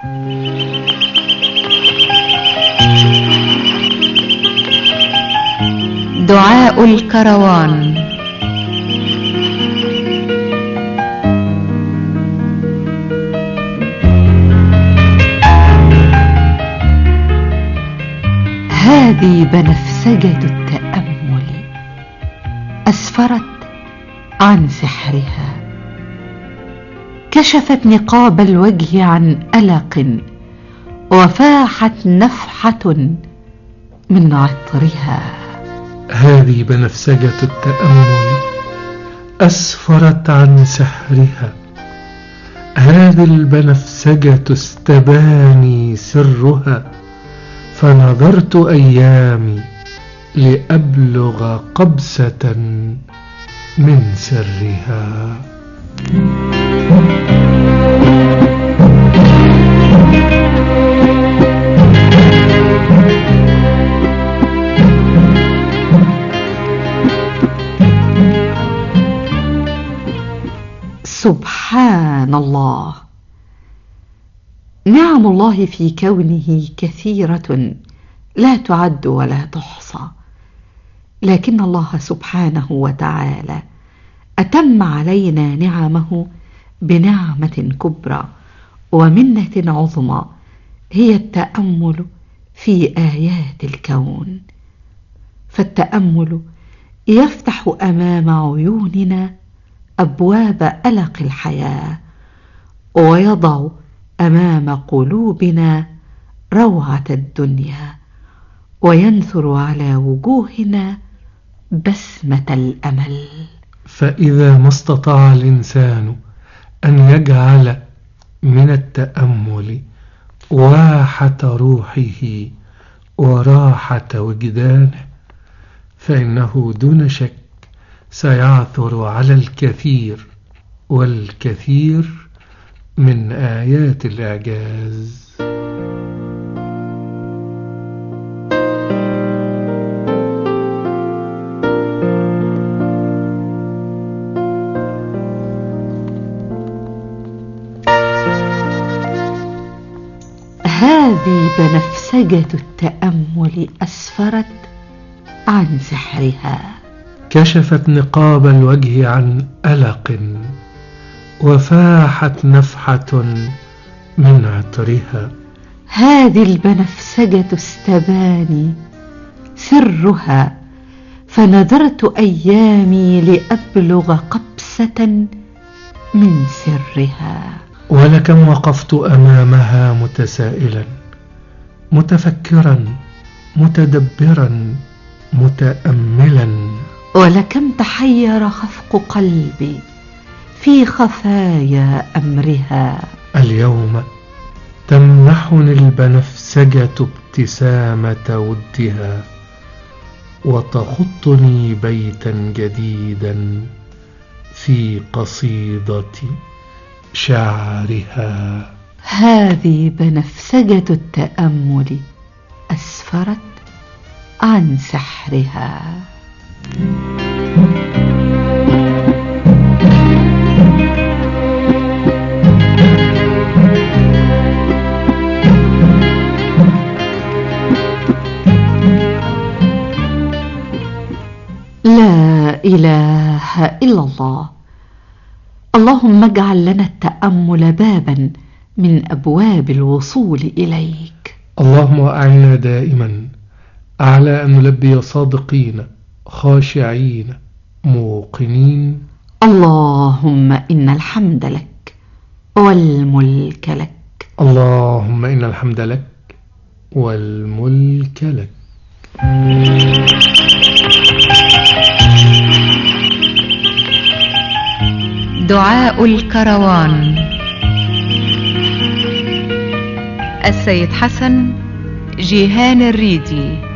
دعاء الكروان. هذه بنفسجة التأمل أسفرت عن سحرها، كشفت نقاب الوجه عن ألق، وفاحت نفحة من عطرها. هذه بنفسجة التأمل أسفرت عن سحرها، هذه البنفسجة استباني سرها، فنظرت أيامي لأبلغ قبسة من سرها. سبحان الله، نعم الله في كونه كثيرة لا تعد ولا تحصى، لكن الله سبحانه وتعالى أتم علينا نعمه بنعمة كبرى ومنة عظمى، هي التأمل في آيات الكون. فالتأمل يفتح أمام عيوننا أبواب ألق الحياة، ويضع أمام قلوبنا روعة الدنيا، وينثر على وجوهنا بسمة الأمل. فإذا ما استطاع الإنسان أن يجعل من التأمل واحة روحه وراحة وجدانه، فإنه دون شك سيعثر على الكثير والكثير من آيات الإعجاز. هذه بنفسجة التأمل أسفرت عن سحرها، كشفت نقاب الوجه عن ألق، وفاحت نفحة من عطرها. هذه البنفسجة استباني سرها، فنذرت أيامي لأبلغ قبسة من سرها. ولكم وقفت أمامها متسائلا، متفكرا، متدبرا، متأملا. ولكم تحير خفق قلبي في خفايا أمرها. اليوم تمنحني البنفسجة ابتسامة ودها، وتخطني بيتا جديدا في قصيدة شعرها. هذه بنفسجة التأمل أسفرت عن سحرها. لا إله إلا الله. اللهم اجعل لنا التأمل بابا من أبواب الوصول إليك. اللهم أعنا دائما على أن نلبي صادقين خاشعين موقنين. اللهم إن الحمد لك والملك لك. اللهم إن الحمد لك والملك لك. دعاء الكروان. السيد حسن جيهان الريدي.